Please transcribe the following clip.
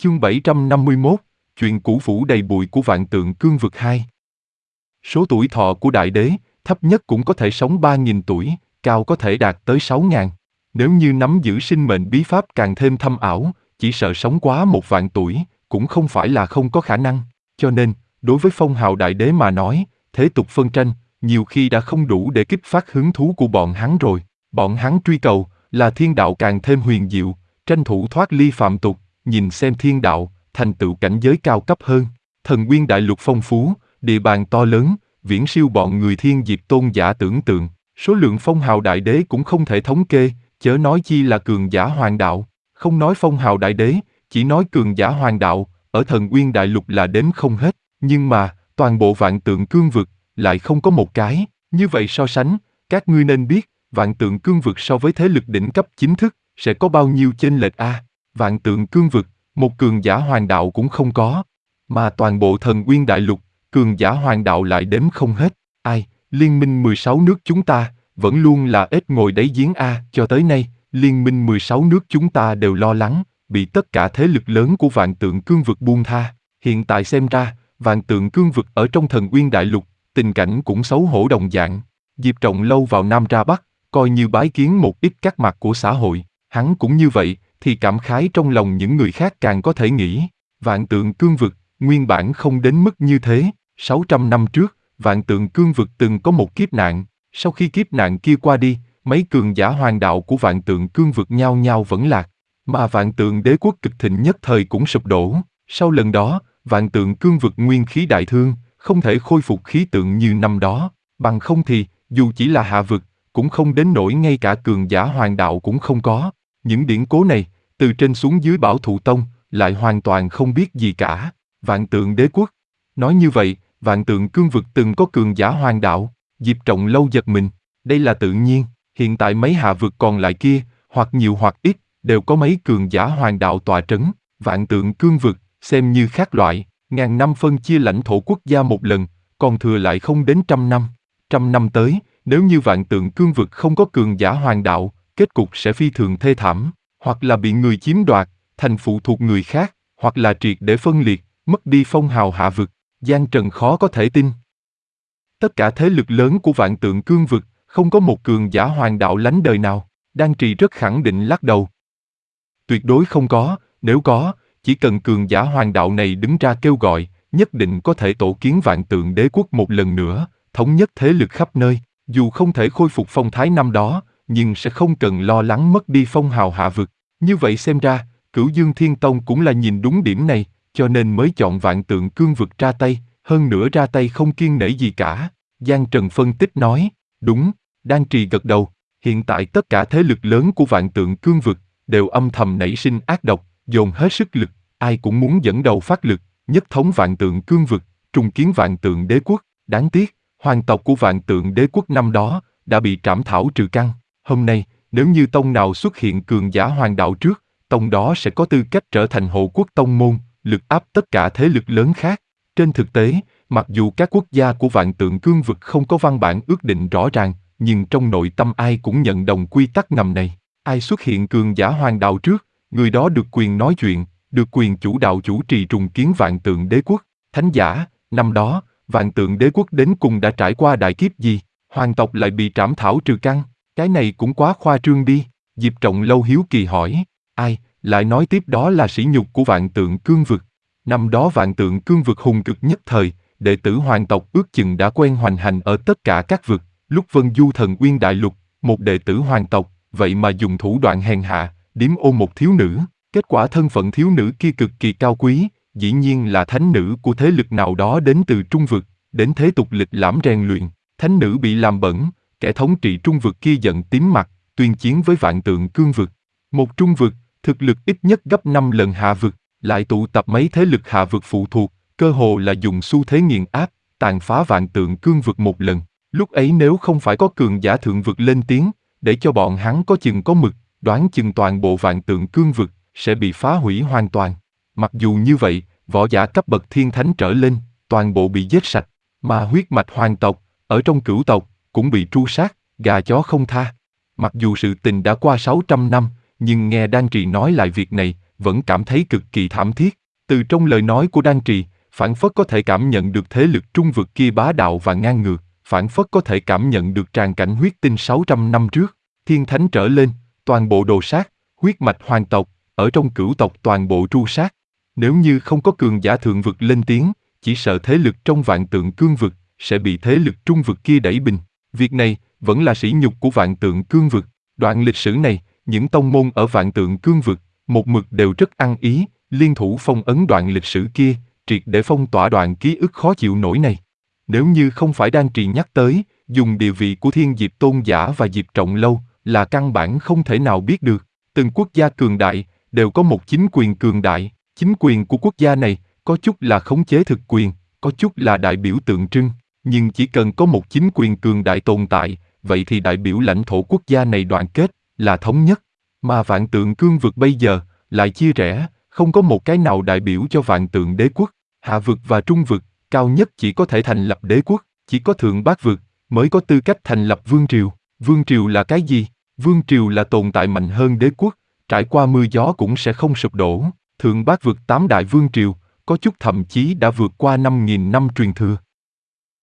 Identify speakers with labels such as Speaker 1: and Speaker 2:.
Speaker 1: Chương 751, chuyện cũ phủ đầy bụi của Vạn Tượng Cương Vực 2. Số tuổi thọ của đại đế, thấp nhất cũng có thể sống 3.000 tuổi, cao có thể đạt tới 6.000. Nếu như nắm giữ sinh mệnh bí pháp càng thêm thâm ảo, chỉ sợ sống quá 1.000 tuổi, cũng không phải là không có khả năng. Cho nên, đối với phong hào đại đế mà nói, thế tục phân tranh, nhiều khi đã không đủ để kích phát hứng thú của bọn hắn rồi. Bọn hắn truy cầu, là thiên đạo càng thêm huyền diệu, tranh thủ thoát ly phạm tục, nhìn xem thiên đạo, thành tựu cảnh giới cao cấp hơn. Thần nguyên đại lục phong phú, địa bàn to lớn, viễn siêu bọn người thiên diệp tôn giả tưởng tượng. Số lượng phong hào đại đế cũng không thể thống kê, chớ nói chi là cường giả hoàng đạo. Không nói phong hào đại đế, chỉ nói cường giả hoàng đạo, ở thần nguyên đại lục là đếm không hết. Nhưng mà, toàn bộ Vạn Tượng Cương Vực, lại không có một cái. Như vậy so sánh, các ngươi nên biết, Vạn Tượng Cương Vực so với thế lực đỉnh cấp chính thức, sẽ có bao nhiêu chênh lệch a? Vạn Tượng Cương Vực, một cường giả hoàng đạo cũng không có. Mà toàn bộ thần nguyên đại lục, cường giả hoàng đạo lại đếm không hết. Ai, liên minh 16 nước chúng ta, vẫn luôn là ếch ngồi đáy giếng a. Cho tới nay, liên minh 16 nước chúng ta đều lo lắng, bị tất cả thế lực lớn của Vạn Tượng Cương Vực buông tha. Hiện tại xem ra, Vạn Tượng Cương Vực ở trong thần nguyên đại lục, tình cảnh cũng xấu hổ đồng dạng. Diệp Trọng Lâu vào Nam ra Bắc, coi như bái kiến một ít các mặt của xã hội. Hắn cũng như vậy, thì cảm khái trong lòng những người khác càng có thể nghĩ. Vạn Tượng Cương Vực, nguyên bản không đến mức như thế. 600 năm trước, Vạn Tượng Cương Vực từng có một kiếp nạn. Sau khi kiếp nạn kia qua đi, mấy cường giả hoàng đạo của Vạn Tượng Cương Vực nhao nhao vẫn lạc. Mà Vạn Tượng Đế Quốc cực thịnh nhất thời cũng sụp đổ. Sau lần đó, Vạn Tượng Cương Vực nguyên khí đại thương, không thể khôi phục khí tượng như năm đó. Bằng không thì, dù chỉ là hạ vực, cũng không đến nỗi ngay cả cường giả hoàng đạo cũng không có. Những điển cố này, từ trên xuống dưới Bảo Thụ Tông, lại hoàn toàn không biết gì cả. Vạn Tượng Đế Quốc. Nói như vậy, Vạn Tượng Cương Vực từng có cường giả hoàng đạo. Diệp Trọng Lâu giật mình. Đây là tự nhiên, hiện tại mấy hạ vực còn lại kia, hoặc nhiều hoặc ít, đều có mấy cường giả hoàng đạo tọa trấn. Vạn Tượng Cương Vực, xem như khác loại, ngàn năm phân chia lãnh thổ quốc gia một lần, còn thừa lại không đến 100 năm. 100 năm tới, nếu như Vạn Tượng Cương Vực không có cường giả hoàng đạo, kết cục sẽ phi thường thê thảm, hoặc là bị người chiếm đoạt, thành phụ thuộc người khác, hoặc là triệt để phân liệt, mất đi phong hào hạ vực. Giang Trần khó có thể tin. Tất cả thế lực lớn của Vạn Tượng Cương Vực, không có một cường giả hoàng đạo lánh đời nào. Đan Trì rất khẳng định lắc đầu. Tuyệt đối không có, nếu có, chỉ cần cường giả hoàng đạo này đứng ra kêu gọi, nhất định có thể tổ kiến Vạn Tượng Đế Quốc một lần nữa, thống nhất thế lực khắp nơi. Dù không thể khôi phục phong thái năm đó, nhưng sẽ không cần lo lắng mất đi phong hào hạ vực. Như vậy xem ra, Cửu Dương Thiên Tông cũng là nhìn đúng điểm này, cho nên mới chọn Vạn Tượng Cương Vực ra tay, hơn nữa ra tay không kiêng nể gì cả. Giang Trần phân tích nói, đúng, Đan Trì gật đầu, hiện tại tất cả thế lực lớn của Vạn Tượng Cương Vực, đều âm thầm nảy sinh ác độc, dồn hết sức lực, ai cũng muốn dẫn đầu phát lực, nhất thống Vạn Tượng Cương Vực, trùng kiến Vạn Tượng Đế Quốc. Đáng tiếc, hoàng tộc của Vạn Tượng Đế Quốc năm đó, đã bị trảm thảo trừ căn. Hôm nay, nếu như tông nào xuất hiện cường giả hoàng đạo trước, tông đó sẽ có tư cách trở thành hộ quốc tông môn, lực áp tất cả thế lực lớn khác. Trên thực tế, mặc dù các quốc gia của Vạn Tượng Cương Vực không có văn bản ước định rõ ràng, nhưng trong nội tâm ai cũng nhận đồng quy tắc ngầm này. Ai xuất hiện cường giả hoàng đạo trước, người đó được quyền nói chuyện, được quyền chủ đạo chủ trì trùng kiến Vạn Tượng Đế Quốc. Thánh giả, năm đó, Vạn Tượng Đế Quốc đến cùng đã trải qua đại kiếp gì? Hoàng tộc lại bị trảm thảo trừ căn, cái này cũng quá khoa trương đi. Diệp Trọng Lâu hiếu kỳ hỏi, ai, lại nói tiếp đó là sỉ nhục của Vạn Tượng Cương Vực. Năm đó Vạn Tượng Cương Vực hùng cực nhất thời, đệ tử hoàng tộc ước chừng đã quen hoành hành ở tất cả các vực. Lúc Vân Du Thần Nguyên Đại Lục, một đệ tử hoàng tộc, vậy mà dùng thủ đoạn hèn hạ, điếm ôm một thiếu nữ. Kết quả thân phận thiếu nữ kia cực kỳ cao quý, dĩ nhiên là thánh nữ của thế lực nào đó đến từ Trung Vực, đến thế tục lịch lãm rèn luyện. Thánh nữ bị làm bẩn, kẻ thống trị Trung Vực kia giận tím mặt, tuyên chiến với Vạn Tượng Cương Vực. Một Trung Vực, thực lực ít nhất gấp 5 lần hạ vực, lại tụ tập mấy thế lực hạ vực phụ thuộc, cơ hồ là dùng xu thế nghiền áp, tàn phá Vạn Tượng Cương Vực một lần. Lúc ấy nếu không phải có cường giả thượng vực lên tiếng, để cho bọn hắn có chừng có mực, đoán chừng toàn bộ Vạn Tượng Cương Vực sẽ bị phá hủy hoàn toàn. Mặc dù như vậy, võ giả cấp bậc thiên thánh trở lên, toàn bộ bị giết sạch, mà huyết mạch hoàng tộc, ở trong cửu tộc, cũng bị tru sát, gà chó không tha. Mặc dù sự tình đã qua 600 năm, nhưng nghe Đan Trì nói lại việc này, vẫn cảm thấy cực kỳ thảm thiết. Từ trong lời nói của Đan Trì, phảng phất có thể cảm nhận được thế lực trung vực kia bá đạo và ngang ngược, phảng phất có thể cảm nhận được tràn cảnh huyết tinh 600 năm trước. Thiên thánh trở lên, toàn bộ đồ sát, huyết mạch hoàng tộc, ở trong cửu tộc toàn bộ tru sát. Nếu như không có cường giả thượng vực lên tiếng, chỉ sợ thế lực trong vạn tượng cương vực sẽ bị thế lực trung vực kia đẩy bình. Việc này vẫn là sỉ nhục của vạn tượng cương vực. Đoạn lịch sử này, những tông môn ở vạn tượng cương vực, một mực đều rất ăn ý, liên thủ phong ấn đoạn lịch sử kia, triệt để phong tỏa đoạn ký ức khó chịu nổi này. Nếu như không phải Đan Trì nhắc tới, dùng địa vị của Thiên Diệp Tôn giả và Diệp Trọng Lâu, là căn bản không thể nào biết được. Từng quốc gia cường đại, đều có một chính quyền cường đại. Chính quyền của quốc gia này, có chút là khống chế thực quyền, có chút là đại biểu tượng trưng. Nhưng chỉ cần có một chính quyền cường đại tồn tại, vậy thì đại biểu lãnh thổ quốc gia này đoàn kết, là thống nhất. Mà vạn tượng cương vực bây giờ, lại chia rẽ, không có một cái nào đại biểu cho vạn tượng đế quốc. Hạ vực và trung vực, cao nhất chỉ có thể thành lập đế quốc, chỉ có thượng bát vực, mới có tư cách thành lập vương triều. Vương triều là cái gì? Vương triều là tồn tại mạnh hơn đế quốc, trải qua mưa gió cũng sẽ không sụp đổ. Thượng bát vực 8 đại vương triều, có chút thậm chí đã vượt qua 5.000 năm truyền thừa.